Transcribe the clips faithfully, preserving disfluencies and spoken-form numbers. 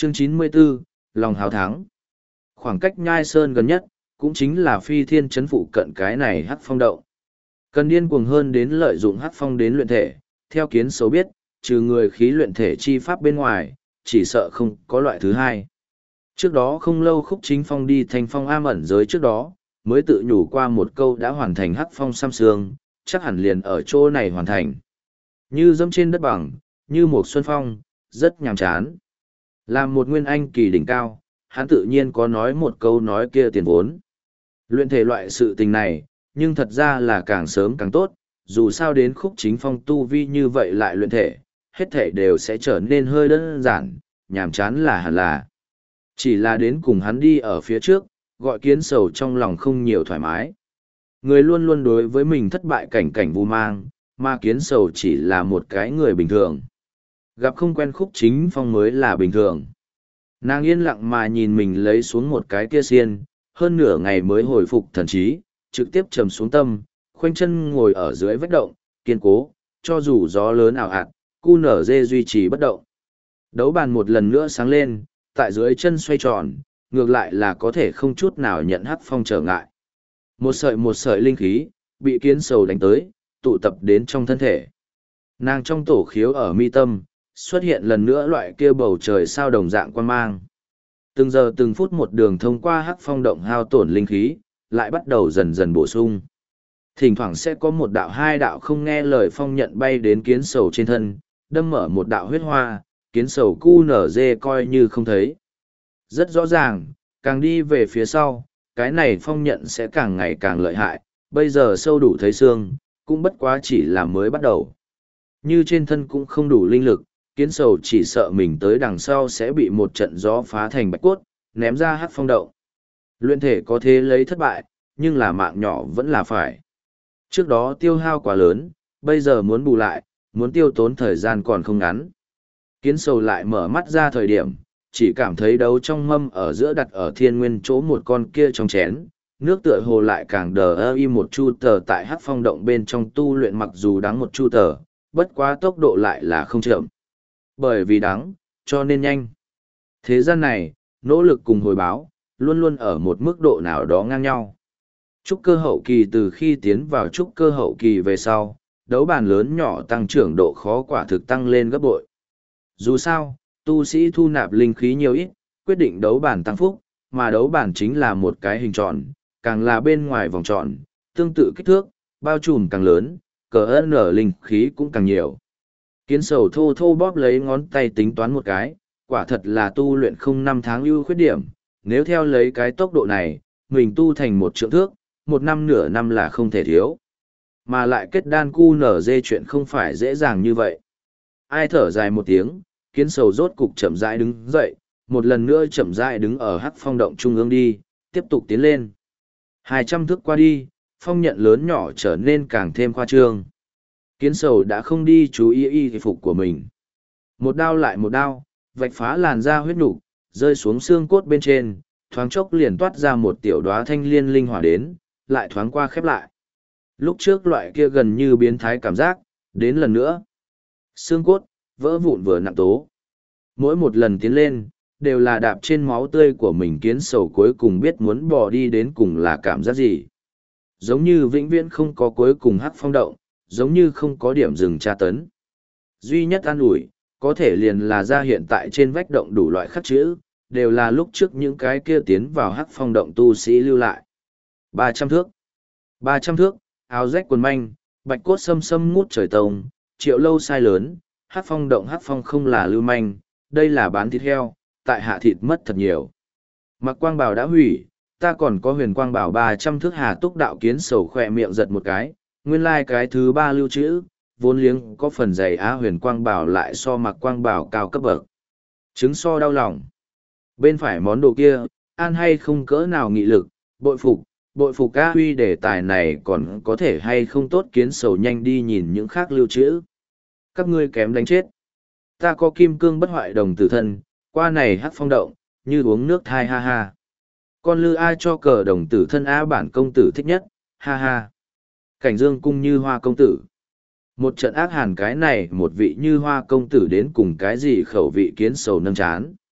Chương chín mươi 94, lòng hào thắng. Khoảng cách Nhai Sơn gần nhất, cũng chính là phi thiên chấn phụ cận cái này hắc phong động. Cần điên cuồng hơn đến lợi dụng hắc phong đến luyện thể, theo kiến xấu biết, trừ người khí luyện thể chi pháp bên ngoài, chỉ sợ không có loại thứ hai. Trước đó không lâu Khúc Chính Phong đi thành phong am ẩn giới trước đó, mới tự nhủ qua một câu đã hoàn thành hắc phong sam sương, chắc hẳn liền ở chỗ này hoàn thành. Như dẫm trên đất bằng, như một xuân phong, rất nhàm chán. Làm một nguyên anh kỳ đỉnh cao, hắn tự nhiên có nói một câu nói kia tiền vốn. Luyện thể loại sự tình này, nhưng thật ra là càng sớm càng tốt, dù sao đến Khúc Chính Phong tu vi như vậy lại luyện thể, hết thể đều sẽ trở nên hơi đơn giản, nhàm chán là hẳn là. Chỉ là đến cùng hắn đi ở phía trước, gọi kiến sầu trong lòng không nhiều thoải mái. Người luôn luôn đối với mình thất bại cảnh cảnh vu mang, mà kiến sầu chỉ là một cái người bình thường. Gặp không quen Khúc Chính Phong mới là bình thường. Nàng yên lặng mà nhìn mình lấy xuống một cái kia xiên, hơn nửa ngày mới hồi phục thần trí, trực tiếp trầm xuống tâm, khoanh chân ngồi ở dưới vách động, kiên cố, cho dù gió lớn ảo ạt, cu nở dê duy trì bất động. Đấu bàn một lần nữa sáng lên, tại dưới chân xoay tròn, ngược lại là có thể không chút nào nhận hắc phong trở ngại. Một sợi một sợi linh khí, bị kiến sầu đánh tới, tụ tập đến trong thân thể. Nàng trong tổ khiếu ở mi tâm, xuất hiện lần nữa loại kia bầu trời sao đồng dạng quan mang. Từng giờ từng phút một đường thông qua hắc phong động hao tổn linh khí, lại bắt đầu dần dần bổ sung. Thỉnh thoảng sẽ có một đạo hai đạo không nghe lời phong nhận bay đến kiến sầu trên thân, đâm mở một đạo huyết hoa, kiến sầu cu nở dê coi như không thấy. Rất rõ ràng, càng đi về phía sau, cái này phong nhận sẽ càng ngày càng lợi hại, bây giờ sâu đủ thấy xương, cũng bất quá chỉ là mới bắt đầu. Như trên thân cũng không đủ linh lực, kiến sầu chỉ sợ mình tới đằng sau sẽ bị một trận gió phá thành bạch cốt, ném ra hát phong động. Luyện thể có thế lấy thất bại, nhưng là mạng nhỏ vẫn là phải. Trước đó tiêu hao quá lớn, bây giờ muốn bù lại, muốn tiêu tốn thời gian còn không ngắn. Kiến sầu lại mở mắt ra thời điểm, chỉ cảm thấy đấu trong mâm ở giữa đặt ở thiên nguyên chỗ một con kia trong chén, nước tựa hồ lại càng đờ ơ y một chu tờ tại hát phong động bên trong tu luyện mặc dù đắng một chu tờ, bất quá tốc độ lại là không chậm. Bởi vì đắng, cho nên nhanh. Thế gian này, nỗ lực cùng hồi báo, luôn luôn ở một mức độ nào đó ngang nhau. Trúc cơ hậu kỳ từ khi tiến vào trúc cơ hậu kỳ về sau, đấu bàn lớn nhỏ tăng trưởng độ khó quả thực tăng lên gấp bội. Dù sao, tu sĩ thu nạp linh khí nhiều ít, quyết định đấu bàn tăng phúc, mà đấu bàn chính là một cái hình tròn, càng là bên ngoài vòng tròn, tương tự kích thước, bao trùm càng lớn, cờ ân ở linh khí cũng càng nhiều. Kiến sầu thô thô bóp lấy ngón tay tính toán một cái, quả thật là tu luyện không năm tháng ưu khuyết điểm, nếu theo lấy cái tốc độ này, mình tu thành một trượng thước, một năm nửa năm là không thể thiếu. Mà lại kết đan cu nở dê chuyện không phải dễ dàng như vậy. Ai thở dài một tiếng, kiến sầu rốt cục chậm rãi đứng dậy, một lần nữa chậm rãi đứng ở hắc phong động trung ương đi, tiếp tục tiến lên. Hai trăm thước qua đi, phong nhận lớn nhỏ trở nên càng thêm khoa trương. Kiến sầu đã không đi chú ý y phục của mình. Một đao lại một đao, vạch phá làn da huyết nục, rơi xuống xương cốt bên trên, thoáng chốc liền toát ra một tiểu đóa thanh liên linh hỏa đến, lại thoáng qua khép lại. Lúc trước loại kia gần như biến thái cảm giác, đến lần nữa. Xương cốt, vỡ vụn vừa nặng tố. Mỗi một lần tiến lên, đều là đạp trên máu tươi của mình. Kiến sầu cuối cùng biết muốn bỏ đi đến cùng là cảm giác gì. Giống như vĩnh viễn không có cuối cùng hắc phong động, giống như không có điểm dừng tra tấn. Duy nhất an ủi, có thể liền là ra hiện tại trên vách động đủ loại khắc chữ, đều là lúc trước những cái kia tiến vào hắc phong động tu sĩ lưu lại. Ba trăm thước. Ba trăm thước, áo rách quần manh, bạch cốt xâm xâm ngút trời tông, triệu lâu sai lớn, hắc phong động hắc phong không là lưu manh, đây là bán thịt heo, tại hạ thịt mất thật nhiều. Mặc quang bào đã hủy, ta còn có huyền quang bảo ba trăm thước. Hà túc đạo kiến sầu khỏe miệng giật một cái, nguyên lai like cái thứ ba lưu trữ, vốn liếng có phần dày á huyền quang bảo lại so mặc quang bảo cao cấp bậc. Chứng so đau lòng. Bên phải món đồ kia, an hay không cỡ nào nghị lực, bội phục, bội phục ca huy đề tài này còn có thể hay không tốt. Kiến sầu nhanh đi nhìn những khác lưu trữ. Các ngươi kém đánh chết. Ta có kim cương bất hoại đồng tử thân, qua này hắc phong động, như uống nước thai ha ha. Con lư ai cho cờ đồng tử thân á bản công tử thích nhất, ha ha. Cảnh dương cung như hoa công tử. Một trận ác hàn cái này một vị như hoa công tử đến cùng cái gì khẩu vị kiến sầu nâng chán.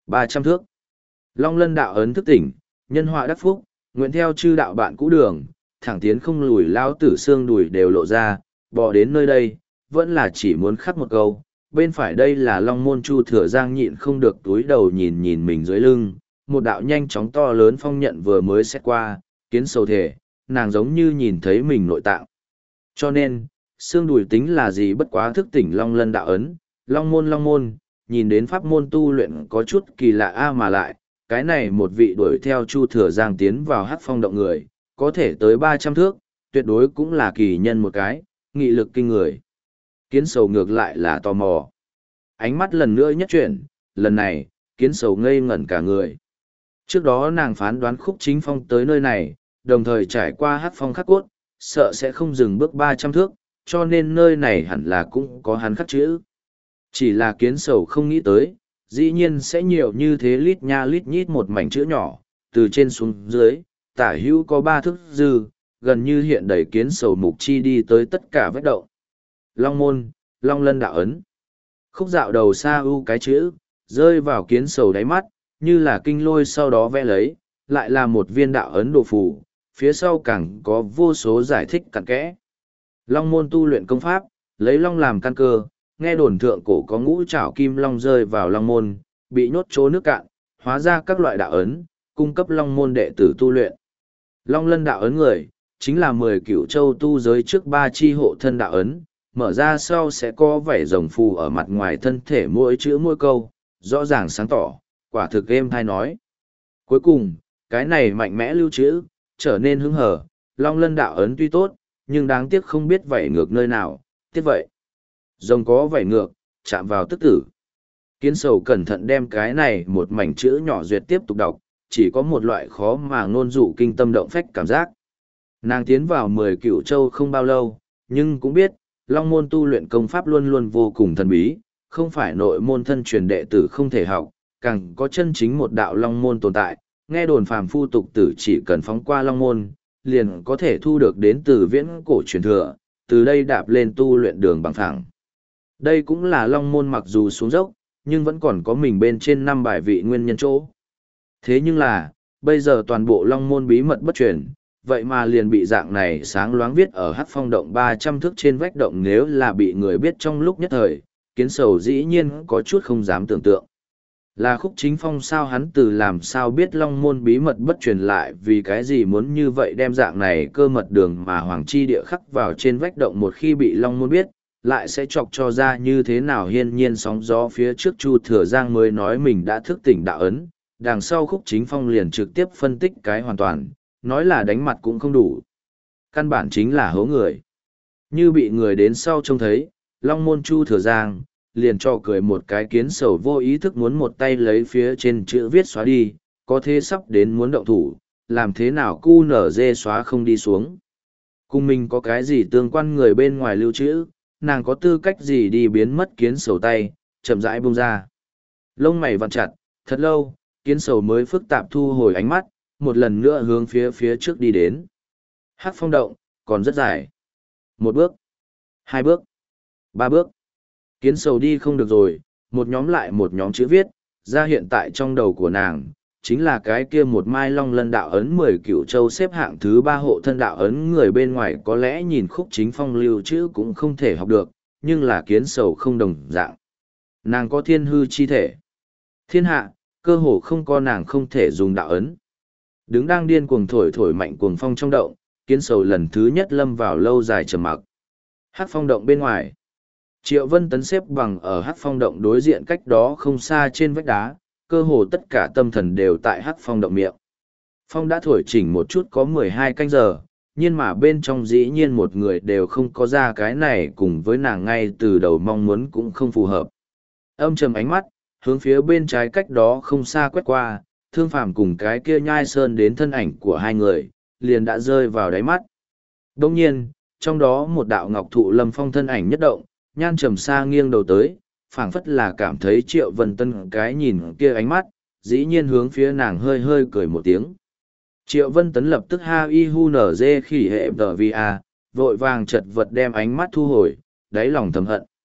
ba trăm thước. Long lân đạo ấn thức tỉnh, nhân họa đắc phúc, nguyện theo chư đạo bạn cũ đường, thẳng tiến không lùi lao tử xương đùi đều lộ ra, bỏ đến nơi đây, vẫn là chỉ muốn khắc một câu. Bên phải đây là Long môn Chu Thừa Giang nhịn không được túi đầu nhìn nhìn mình dưới lưng, một đạo nhanh chóng to lớn phong nhận vừa mới xét qua, kiến sầu thể, nàng giống như nhìn thấy mình nội tạng. Cho nên, xương đùi tính là gì bất quá thức tỉnh Long lân đạo ấn, Long môn Long môn, nhìn đến pháp môn tu luyện có chút kỳ lạ a mà lại, cái này một vị đuổi theo Chu Thừa Giang tiến vào hắc phong động người, có thể tới ba trăm thước, tuyệt đối cũng là kỳ nhân một cái, nghị lực kinh người. Kiến sầu ngược lại là tò mò. Ánh mắt lần nữa nhất chuyển, lần này, kiến sầu ngây ngẩn cả người. Trước đó nàng phán đoán Khúc Chính Phong tới nơi này, đồng thời trải qua hắc phong khắc cốt, sợ sẽ không dừng bước ba trăm thước, cho nên nơi này hẳn là cũng có hắn khắc chữ. Chỉ là kiến sầu không nghĩ tới, dĩ nhiên sẽ nhiều như thế lít nha lít nhít một mảnh chữ nhỏ, từ trên xuống dưới, tả hữu có ba thước dư, gần như hiện đầy kiến sầu mục chi đi tới tất cả vết động. Long môn, Long lân đạo ấn. Khúc dạo đầu xa u cái chữ, rơi vào kiến sầu đáy mắt, như là kinh lôi sau đó vẽ lấy, lại là một viên đạo ấn đồ phù, phía sau càng có vô số giải thích cặn kẽ. Long môn tu luyện công pháp, lấy long làm căn cơ, nghe đồn thượng cổ có ngũ trảo kim long rơi vào long môn, bị nhốt chỗ nước cạn, hóa ra các loại đạo ấn, cung cấp long môn đệ tử tu luyện. Long lân đạo ấn người, chính là mười cửu châu tu giới trước ba chi hộ thân đạo ấn, mở ra sau sẽ có vảy rồng phù ở mặt ngoài thân thể mỗi chữ mỗi câu, rõ ràng sáng tỏ, quả thực êm thai nói. Cuối cùng, cái này mạnh mẽ lưu trữ, trở nên hứng hở, long lân đạo ấn tuy tốt, nhưng đáng tiếc không biết vảy ngược nơi nào, tiếc vậy. Rồng có vảy ngược, chạm vào tức tử. Kiến sầu cẩn thận đem cái này một mảnh chữ nhỏ duyệt tiếp tục đọc, chỉ có một loại khó mà ngôn dụ kinh tâm động phách cảm giác. Nàng tiến vào mười cửu châu không bao lâu, nhưng cũng biết, long môn tu luyện công pháp luôn luôn vô cùng thần bí, không phải nội môn thân truyền đệ tử không thể học, càng có chân chính một đạo long môn tồn tại, nghe đồn phàm phu tục tử chỉ cần phóng qua long môn, liền có thể thu được đến từ viễn cổ truyền thừa, từ đây đạp lên tu luyện đường bằng phẳng. Đây cũng là long môn mặc dù xuống dốc, nhưng vẫn còn có mình bên trên năm bài vị nguyên nhân chỗ. Thế nhưng là, bây giờ toàn bộ long môn bí mật bất truyền, vậy mà liền bị dạng này sáng loáng viết ở hắc phong động ba trăm thước trên vách động, nếu là bị người biết trong lúc nhất thời, kiến sầu dĩ nhiên có chút không dám tưởng tượng. Là Khúc Chính Phong sao, hắn từ làm sao biết long môn bí mật bất truyền lại, vì cái gì muốn như vậy đem dạng này cơ mật đường mà hoàng chi địa khắc vào trên vách động, một khi bị long môn biết, lại sẽ chọc cho ra như thế nào. Hiên nhiên sóng gió phía trước Chu Thừa Giang mới nói mình đã thức tỉnh đạo ấn, đằng sau Khúc Chính Phong liền trực tiếp phân tích cái hoàn toàn, nói là đánh mặt cũng không đủ. Căn bản chính là hố người. Như bị người đến sau trông thấy, long môn Chu Thừa Giang, liền cho cười một cái, kiến sầu vô ý thức muốn một tay lấy phía trên chữ viết xóa đi, có thế sắp đến muốn động thủ, làm thế nào cu nở dê xóa không đi xuống. Cùng mình có cái gì tương quan người bên ngoài lưu trữ, nàng có tư cách gì đi biến mất kiến sầu tay, chậm rãi buông ra. Lông mày vặn chặt, thật lâu, kiến sầu mới phức tạp thu hồi ánh mắt, một lần nữa hướng phía phía trước đi đến. Hắc phong động, còn rất dài. Một bước, hai bước, ba bước. Kiến sầu đi không được rồi, một nhóm lại một nhóm chữ viết, ra hiện tại trong đầu của nàng, chính là cái kia một mai long lân đạo ấn mười cửu châu xếp hạng thứ ba hộ thân đạo ấn. Người bên ngoài có lẽ nhìn Khúc Chính Phong lưu chữ cũng không thể học được, nhưng là kiến sầu không đồng dạng. Nàng có thiên hư chi thể. Thiên hạ, cơ hồ không có nàng không thể dùng đạo ấn. Đứng đang điên cuồng thổi thổi mạnh cuồng phong trong động, kiến sầu lần thứ nhất lâm vào lâu dài trầm mặc. Hắc phong động bên ngoài. Triệu Vân Tấn xếp bằng ở hắc phong động đối diện cách đó không xa trên vách đá, cơ hồ tất cả tâm thần đều tại hắc phong động miệng. Phong đã thổi chỉnh một chút có mười hai canh giờ, nhưng mà bên trong dĩ nhiên một người đều không có ra, cái này cùng với nàng ngay từ đầu mong muốn cũng không phù hợp. Âm trầm ánh mắt, hướng phía bên trái cách đó không xa quét qua, Thương Phàm cùng cái kia nhai sơn đến thân ảnh của hai người, liền đã rơi vào đáy mắt. Đồng nhiên, trong đó một đạo ngọc thụ lâm phong thân ảnh nhất động, nhan trầm xa nghiêng đầu tới, phảng phất là cảm thấy Triệu Vân Tân cái nhìn kia ánh mắt, dĩ nhiên hướng phía nàng hơi hơi cười một tiếng. Triệu Vân Tấn lập tức ha y hu nở dê khỉ hệ tờ vi a, vội vàng chật vật đem ánh mắt thu hồi, đáy lòng thầm hận.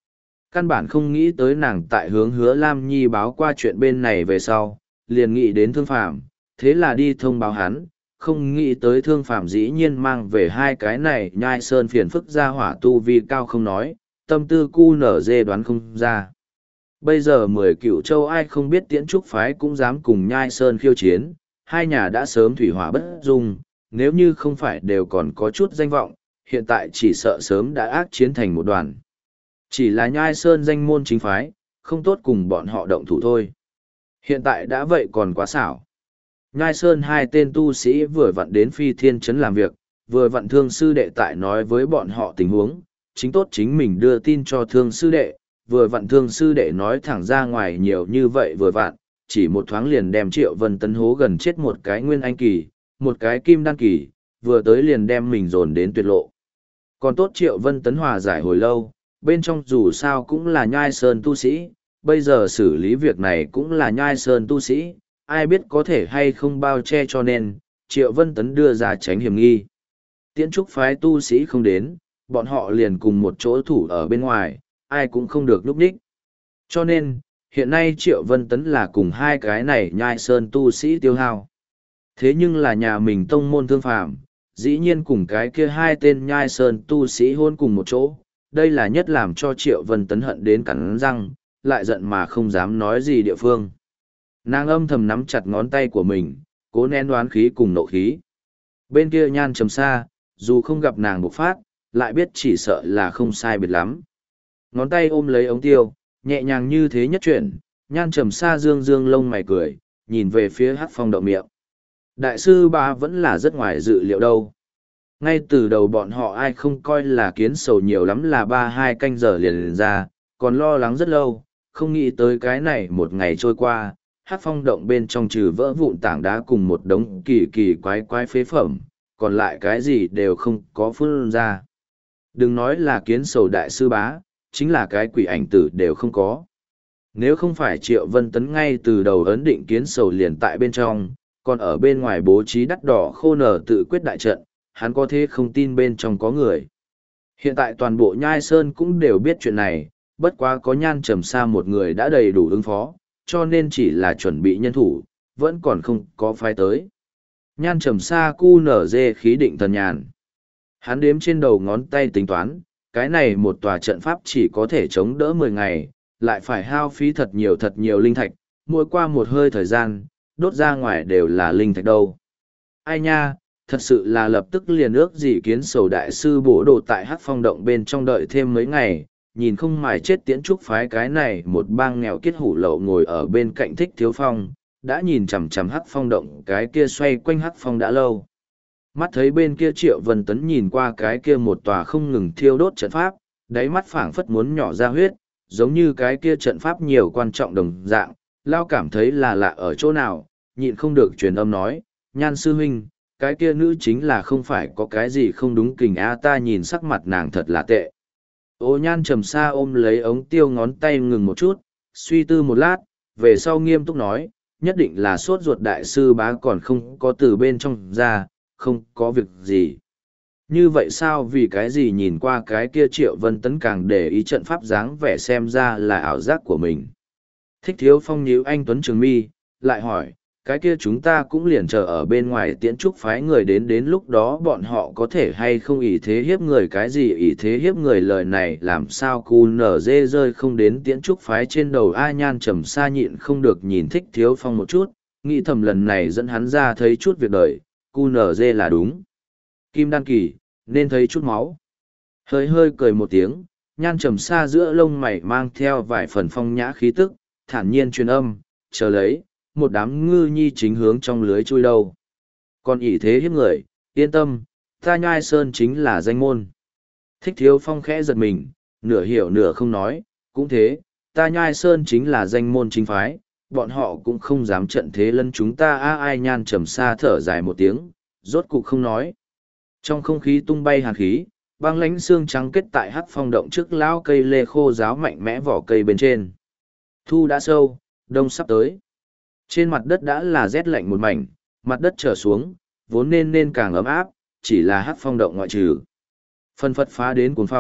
Căn bản không nghĩ tới nàng tại hướng Hứa Lam Nhi báo qua chuyện bên này về sau, liền nghĩ đến Thương Phàm, thế là đi thông báo hắn, không nghĩ tới Thương Phàm dĩ nhiên mang về hai cái này nhai sơn phiền phức ra hỏa tu vi cao không nói, tâm tư cu nở dê đoán không ra. Bây giờ mười cựu châu ai không biết Tiễn Trúc phái cũng dám cùng nhai sơn khiêu chiến, hai nhà đã sớm thủy hỏa bất dung, nếu như không phải đều còn có chút danh vọng, hiện tại chỉ sợ sớm đã ác chiến thành một đoàn. Chỉ là nhai sơn danh môn chính phái, không tốt cùng bọn họ động thủ thôi. Hiện tại đã vậy còn quá xảo. Nhai sơn hai tên tu sĩ vừa vặn đến phi thiên trấn làm việc, vừa vặn thương sư đệ tại nói với bọn họ tình huống, chính tốt chính mình đưa tin cho thương sư đệ, vừa vặn thương sư đệ nói thẳng ra ngoài nhiều như vậy vừa vặn, chỉ một thoáng liền đem Triệu Vân Tấn hố gần chết một cái nguyên anh kỳ, một cái kim đan kỳ, vừa tới liền đem mình dồn đến tuyệt lộ. Còn tốt Triệu Vân Tấn hòa giải hồi lâu, bên trong dù sao cũng là nhai sơn tu sĩ, bây giờ xử lý việc này cũng là nhai sơn tu sĩ, ai biết có thể hay không bao che cho nên, Triệu Vân Tấn đưa ra tránh hiểm nghi. Tiễn Trúc phái tu sĩ không đến, bọn họ liền cùng một chỗ thủ ở bên ngoài, ai cũng không được núp đích. Cho nên, hiện nay Triệu Vân Tấn là cùng hai cái này nhai sơn tu sĩ tiêu hao. Thế nhưng là nhà mình tông môn Thương Phàm, dĩ nhiên cùng cái kia hai tên nhai sơn tu sĩ hôn cùng một chỗ, đây là nhất làm cho Triệu Vân Tấn hận đến cắn răng, lại giận mà không dám nói gì địa phương. Nàng âm thầm nắm chặt ngón tay của mình, cố nén đoán khí cùng nộ khí. Bên kia Nhan Trầm Sa, dù không gặp nàng bộc phát, lại biết chỉ sợ là không sai biệt lắm. Ngón tay ôm lấy ống tiêu, nhẹ nhàng như thế nhất chuyển, Nhan Trầm Sa dương dương lông mày cười, nhìn về phía Hắc Phong động miệng. Đại sư Bá vẫn là rất ngoài dự liệu đâu. Ngay từ đầu bọn họ ai không coi là kiến sầu nhiều lắm là ba hai canh giờ liền, liền ra, còn lo lắng rất lâu, không nghĩ tới cái này một ngày trôi qua, Hắc Phong động bên trong trừ vỡ vụn tảng đá cùng một đống kỳ kỳ quái quái phế phẩm, còn lại cái gì đều không có phun ra. Đừng nói là kiến sầu đại sư bá, chính là cái quỷ ảnh tử đều không có. Nếu không phải Triệu Vân Tấn ngay từ đầu ấn định kiến sầu liền tại bên trong, còn ở bên ngoài bố trí đắt đỏ khô nở tự quyết đại trận, hắn có thế không tin bên trong có người. Hiện tại toàn bộ Nhai Sơn cũng đều biết chuyện này, bất quá có Nhan Trầm Sa một người đã đầy đủ ứng phó, cho nên chỉ là chuẩn bị nhân thủ, vẫn còn không có phái tới. Nhan Trầm Sa cu nở dê khí định thần nhàn. Hắn đếm trên đầu ngón tay tính toán, cái này một tòa trận pháp chỉ có thể chống đỡ mười ngày, lại phải hao phí thật nhiều thật nhiều linh thạch, mỗi qua một hơi thời gian, đốt ra ngoài đều là linh thạch đâu. Ai nha, thật sự là lập tức liền ước gì kiến sầu đại sư bổ đồ tại Hắc Phong động bên trong đợi thêm mấy ngày, nhìn không mài chết Tiễn Trúc phái cái này một bang nghèo kiết hủ lậu ngồi ở bên cạnh Thích Thiếu Phong, đã nhìn chằm chằm Hắc Phong động cái kia xoay quanh Hắc Phong đã lâu. Mắt thấy bên kia Triệu Vân Tấn nhìn qua cái kia một tòa không ngừng thiêu đốt trận pháp, đáy mắt phảng phất muốn nhỏ ra huyết, giống như cái kia trận pháp nhiều quan trọng đồng dạng, lao cảm thấy là lạ ở chỗ nào, nhịn không được truyền âm nói, Nhan sư huynh, cái kia nữ chính là không phải có cái gì không đúng kình a, ta nhìn sắc mặt nàng thật là tệ. Ô Nhan Trầm Sa ôm lấy ống tiêu ngón tay ngừng một chút, suy tư một lát, về sau nghiêm túc nói, nhất định là sốt ruột đại sư bá còn không có từ bên trong ra, không có việc gì. Như vậy sao vì cái gì nhìn qua cái kia Triệu Vân Tấn càng để ý trận pháp dáng vẻ xem ra là ảo giác của mình. Thích Thiếu Phong nhíu anh Tuấn Trường Mi, lại hỏi, cái kia chúng ta cũng liền chờ ở bên ngoài Tiễn Trúc phái người đến, đến lúc đó bọn họ có thể hay không ỷ thế hiếp người, cái gì ỷ thế hiếp người lời này làm sao cu nở dê rơi không đến Tiễn Trúc phái trên đầu. A Nhan Trầm Sa nhịn không được nhìn Thích Thiếu Phong một chút, nghĩ thầm lần này dẫn hắn ra thấy chút việc đời, cu nở dê là đúng. Kim đan kỳ, nên thấy chút máu. Hơi hơi cười một tiếng, Nhan Trầm Sa giữa lông mày mang theo vài phần phong nhã khí tức, thản nhiên truyền âm, chờ lấy, một đám ngư nhi chính hướng trong lưới chui đâu. Còn ỷ thế hiếp người, yên tâm, ta Nhai Sơn chính là danh môn. Thích Thiếu Phong khẽ giật mình, nửa hiểu nửa không nói, cũng thế, ta Nhai Sơn chính là danh môn chính phái, bọn họ cũng không dám trận thế lân chúng ta. A ai Nhan Trầm Sa thở dài một tiếng, rốt cục không nói. Trong không khí tung bay hàn khí, băng lãnh xương trắng kết tại Hắc Phong động trước lão cây lê khô ráo mạnh mẽ vỏ cây bên trên. Thu đã sâu, đông sắp tới. Trên mặt đất đã là rét lạnh một mảnh, mặt đất trở xuống, vốn nên nên càng ấm áp, chỉ là Hắc Phong động ngoại trừ. Phân phật phá đến cuồng phong,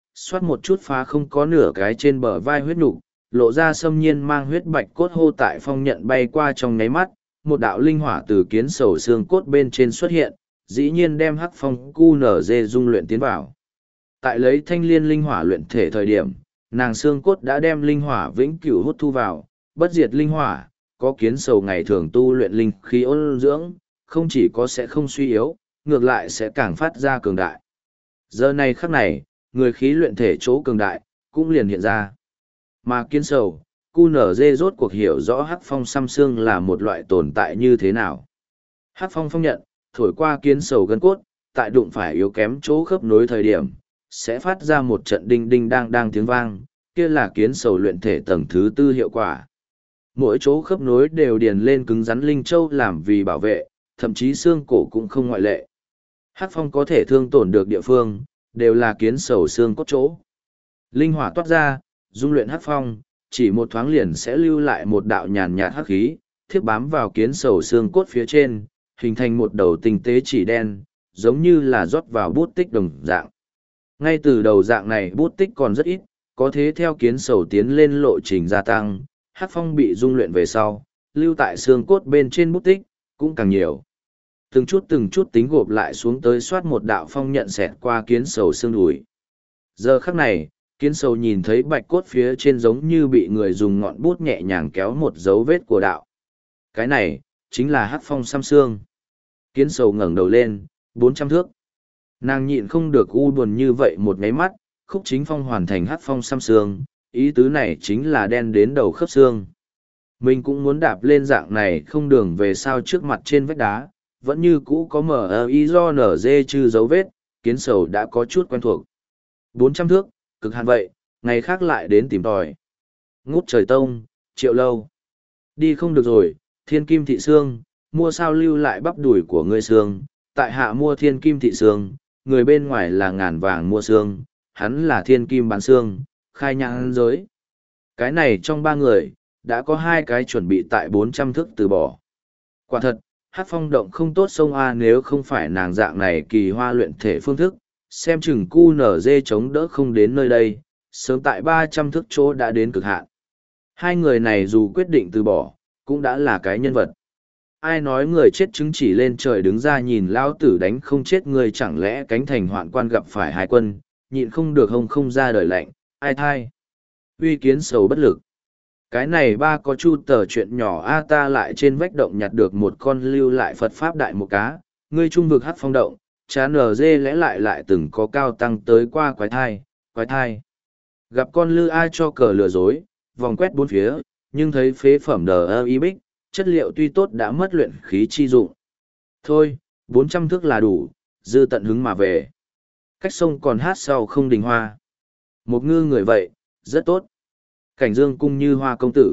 xoát một chút phá không có nửa cái trên bờ vai huyết nục, lộ ra xâm nhiên mang huyết bạch cốt hô tại phong nhận bay qua trong nháy mắt, một đạo linh hỏa từ kiến sầu xương cốt bên trên xuất hiện, dĩ nhiên đem hắc phong cu nở dê dung luyện tiến vào. Tại lấy thanh liên linh hỏa luyện thể thời điểm, nàng xương cốt đã đem linh hỏa vĩnh cửu hút thu vào, bất diệt linh hỏa, có kiến sầu ngày thường tu luyện linh khí ôn dưỡng, không chỉ có sẽ không suy yếu, ngược lại sẽ càng phát ra cường đại. Giờ này khắc này, người khí luyện thể chỗ cường đại, cũng liền hiện ra. Mà kiến sầu, cu nở dê rốt cuộc hiểu rõ hắc phong xăm xương là một loại tồn tại như thế nào. Hắc phong phong nhận, thổi qua kiến sầu gân cốt, tại đụng phải yếu kém chỗ khớp nối thời điểm, sẽ phát ra một trận đinh đinh đang đang tiếng vang, kia là kiến sầu luyện thể tầng thứ tư hiệu quả. Mỗi chỗ khớp nối đều điền lên cứng rắn linh châu làm vì bảo vệ, thậm chí xương cổ cũng không ngoại lệ. Hắc phong có thể thương tổn được địa phương, đều là kiến sầu xương cốt chỗ. Linh hỏa toát ra, dung luyện hắc phong, chỉ một thoáng liền sẽ lưu lại một đạo nhàn nhạt hắc khí, thiếp bám vào kiến sầu xương cốt phía trên, hình thành một đầu tinh tế chỉ đen, giống như là rót vào bút tích đồng dạng. Ngay từ đầu dạng này bút tích còn rất ít, có thế theo kiến sầu tiến lên lộ trình gia tăng, hắc phong bị dung luyện về sau, lưu tại xương cốt bên trên bút tích, cũng càng nhiều. Từng chút từng chút tính gộp lại xuống tới soát một đạo phong nhận xẹt qua kiến sầu xương đùi. Giờ khắc này, kiến sầu nhìn thấy bạch cốt phía trên giống như bị người dùng ngọn bút nhẹ nhàng kéo một dấu vết của đạo. Cái này, chính là hắc phong xăm xương. Kiến sầu ngẩng đầu lên, bốn trăm thước. Nàng nhịn không được u buồn như vậy một ngáy mắt, khúc chính phong hoàn thành hắc phong xăm xương, ý tứ này chính là đen đến đầu khớp xương. Mình cũng muốn đạp lên dạng này không đường về sao trước mặt trên vách đá, vẫn như cũ có mở y do nở dê chư dấu vết, kiến sầu đã có chút quen thuộc. bốn trăm thước, cực hạn vậy, ngày khác lại đến tìm tòi. Ngút trời tông, triệu lâu. Đi không được rồi, thiên kim thị xương, mua sao lưu lại bắp đùi của ngươi xương, tại hạ mua thiên kim thị xương, người bên ngoài là ngàn vàng mua xương, hắn là thiên kim bán xương, khai nhãn giới. Cái này trong ba người, đã có hai cái chuẩn bị tại bốn trăm thước từ bỏ. Quả thật, hát phong động không tốt sông A nếu không phải nàng dạng này kỳ hoa luyện thể phương thức, xem chừng cu nở dê chống đỡ không đến nơi đây, sớm tại ba trăm thước chỗ đã đến cực hạn. Hai người này dù quyết định từ bỏ, cũng đã là cái nhân vật. Ai nói người chết chứng chỉ lên trời đứng ra nhìn lão tử đánh không chết người, chẳng lẽ cánh thành hoạn quan gặp phải hai quân, nhịn không được hông không ra đời lạnh, ai thai. Uy kiến sầu bất lực. Cái này ba có chu tờ chuyện nhỏ a ta lại trên vách động nhặt được một con lưu lại Phật Pháp đại một cá, ngươi trung vực hắc phong động, chán nở dê lẽ lại lại từng có cao tăng tới qua quái thai, quái thai. Gặp con lư ai cho cờ lừa dối, vòng quét bốn phía, nhưng thấy phế phẩm đờ ơ y bích, chất liệu tuy tốt đã mất luyện khí chi dụng. Thôi, bốn trăm thước là đủ, dư tận hứng mà về. Cách sông còn hát sau không đình hoa. Một ngư người vậy, rất tốt. Cảnh dương cung như hoa công tử.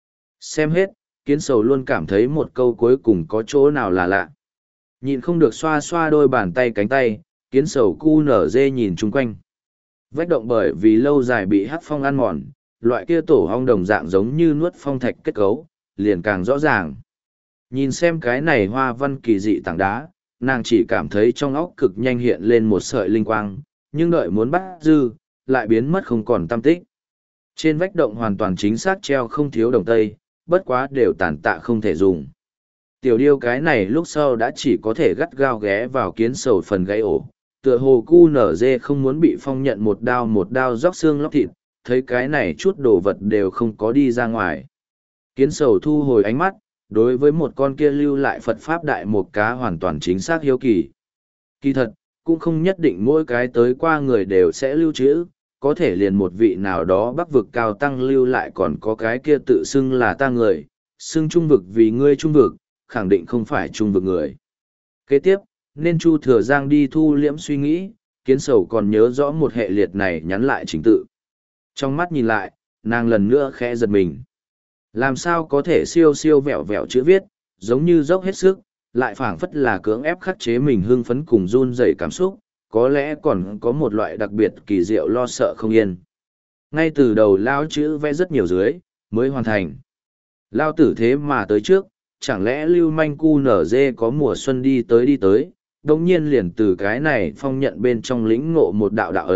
Xem hết, kiến sầu luôn cảm thấy một câu cuối cùng có chỗ nào là lạ. Nhịn không được xoa xoa đôi bàn tay cánh tay, kiến sầu cu nở dê nhìn chung quanh. Vách động bởi vì lâu dài bị hắc phong ăn mòn, loại kia tổ hong đồng dạng giống như nuốt phong thạch kết cấu, liền càng rõ ràng. Nhìn xem cái này hoa văn kỳ dị tảng đá, nàng chỉ cảm thấy trong óc cực nhanh hiện lên một sợi linh quang, nhưng đợi muốn bắt dư, lại biến mất không còn tăm tích. Trên vách động hoàn toàn chính xác treo không thiếu đồng tây, bất quá đều tàn tạ không thể dùng. Tiểu điêu cái này lúc sau đã chỉ có thể gắt gao ghé vào kiến sầu phần gáy ổ, tựa hồ cu nở dê không muốn bị phong nhận một đao một đao róc xương lóc thịt, thấy cái này chút đồ vật đều không có đi ra ngoài. Kiến sầu thu hồi ánh mắt, đối với một con kia lưu lại Phật Pháp đại một cá hoàn toàn chính xác hiếu kỳ. Kỳ thật, cũng không nhất định mỗi cái tới qua người đều sẽ lưu trữ, có thể liền một vị nào đó bắc vực cao tăng lưu lại còn có cái kia tự xưng là ta người, xưng trung vực vì ngươi trung vực, khẳng định không phải trung vực người. Kế tiếp, nên Chu Thừa Giang đi thu liễm suy nghĩ, kiến sầu còn nhớ rõ một hệ liệt này nhắn lại trình tự. Trong mắt nhìn lại, nàng lần nữa khẽ giật mình. Làm sao có thể siêu siêu vẹo vẹo chữ viết, giống như dốc hết sức, lại phảng phất là cưỡng ép khắc chế mình hưng phấn cùng run rẩy cảm xúc, có lẽ còn có một loại đặc biệt kỳ diệu lo sợ không yên. Ngay từ đầu lao chữ vẽ rất nhiều dưới, mới hoàn thành. Lao tử thế mà tới trước, chẳng lẽ lưu manh cu nở dê có mùa xuân đi tới đi tới, đồng nhiên liền từ cái này phong nhận bên trong lĩnh ngộ một đạo đạo ấn,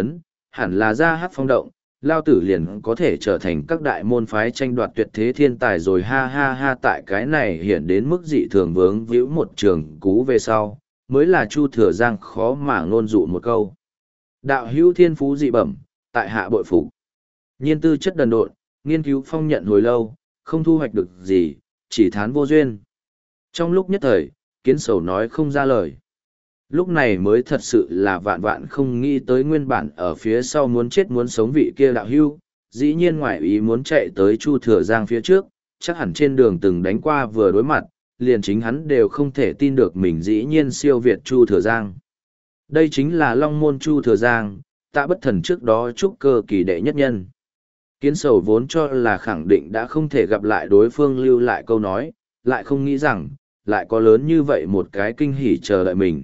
hẳn là ra hắc phong động, lao tử liền có thể trở thành các đại môn phái tranh đoạt tuyệt thế thiên tài rồi ha ha ha. Tại cái này hiện đến mức dị thường vướng víu một trường cú về sau, mới là Chu Thừa Giang khó mà ngôn dụ một câu. Đạo hữu thiên phú dị bẩm, tại hạ bội phục. Nhiên tư chất đần độn, nghiên cứu phong nhận hồi lâu, không thu hoạch được gì, chỉ thán vô duyên. Trong lúc nhất thời, Kiến Sầu nói không ra lời. Lúc này mới thật sự là vạn vạn không nghĩ tới nguyên bản ở phía sau muốn chết muốn sống vị kia đạo hưu, dĩ nhiên ngoại ý muốn chạy tới Chu Thừa Giang phía trước, chắc hẳn trên đường từng đánh qua vừa đối mặt, liền chính hắn đều không thể tin được mình dĩ nhiên siêu việt Chu Thừa Giang. Đây chính là Long Môn Chu Thừa Giang, Tạ Bất Thần trước đó trúc cơ kỳ đệ nhất nhân. Kiến Sầu vốn cho là khẳng định đã không thể gặp lại đối phương lưu lại câu nói, lại không nghĩ rằng, lại có lớn như vậy một cái kinh hỉ chờ đợi mình.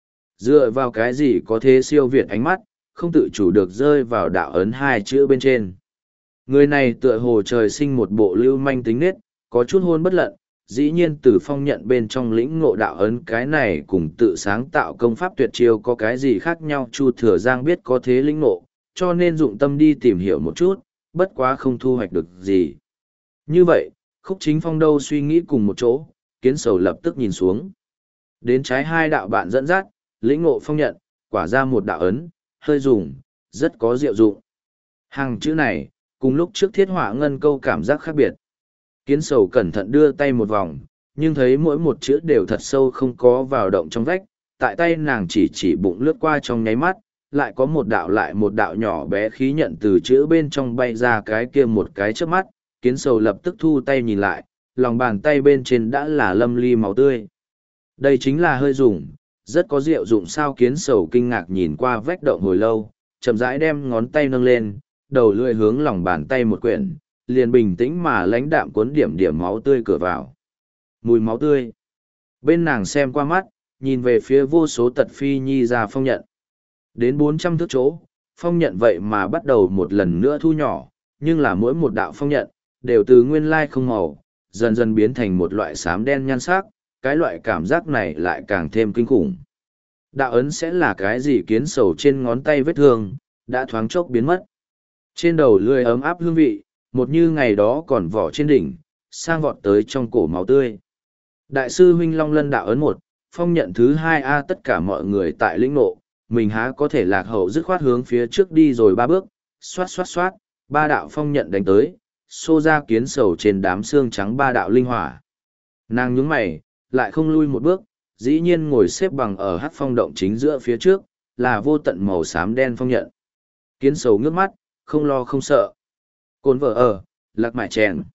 Dựa vào cái gì có thế siêu việt ánh mắt, không tự chủ được rơi vào đạo ấn hai chữ bên trên. Người này tựa hồ trời sinh một bộ lưu manh tính nết, có chút hôn bất lận, dĩ nhiên từ phong nhận bên trong lĩnh ngộ đạo ấn cái này cùng tự sáng tạo công pháp tuyệt chiêu có cái gì khác nhau. Chu Thừa Giang biết có thế lĩnh ngộ, cho nên dụng tâm đi tìm hiểu một chút, bất quá không thu hoạch được gì. Như vậy, Khúc Chính Phong đâu suy nghĩ cùng một chỗ, Kiến Sầu lập tức nhìn xuống. Đến trái hai đạo bạn dẫn dắt, lĩnh ngộ phong nhận, quả ra một đạo ấn, hơi dùng, rất có diệu dụng. Hàng chữ này, cùng lúc trước thiết họa ngân câu cảm giác khác biệt. Kiến Sầu cẩn thận đưa tay một vòng, nhưng thấy mỗi một chữ đều thật sâu không có vào động trong vách, tại tay nàng chỉ chỉ bụng lướt qua trong nháy mắt, lại có một đạo lại một đạo nhỏ bé khí nhận từ chữ bên trong bay ra cái kia một cái trước mắt, Kiến Sầu lập tức thu tay nhìn lại, lòng bàn tay bên trên đã là lâm ly máu tươi. Đây chính là hơi dùng, rất có diệu dụng sao. Kiến Sầu kinh ngạc nhìn qua vách động hồi lâu, chậm rãi đem ngón tay nâng lên, đầu lưỡi hướng lòng bàn tay một quyển, liền bình tĩnh mà lãnh đạm cuốn điểm điểm máu tươi cửa vào. Mùi máu tươi. Bên nàng xem qua mắt, nhìn về phía vô số tật phi nhi ra phong nhận. Đến bốn trăm thước chỗ, phong nhận vậy mà bắt đầu một lần nữa thu nhỏ, nhưng là mỗi một đạo phong nhận, đều từ nguyên lai không màu, dần dần biến thành một loại xám đen nhan sắc, cái loại cảm giác này lại càng thêm kinh khủng. Đạo ấn sẽ là cái gì? Kiến Sầu trên ngón tay vết thương, đã thoáng chốc biến mất. Trên đầu lưỡi ấm áp hương vị, một như ngày đó còn vỏ trên đỉnh, sang vọt tới trong cổ máu tươi. Đại sư huynh Long Lân đạo ấn một, phong nhận thứ hai a tất cả mọi người tại lĩnh ngộ, mình há có thể lạc hậu dứt khoát hướng phía trước đi rồi ba bước, xoát xoát xoát, ba đạo phong nhận đánh tới, xô ra Kiến Sầu trên đám xương trắng ba đạo linh hỏa. Nàng nhướng mày, lại không lui một bước, dĩ nhiên ngồi xếp bằng ở hắc phong động chính giữa phía trước, là vô tận màu xám đen phong nhận. Kiến Sầu ngước mắt, không lo không sợ. Cồn vợ ở, lạc mại chèn.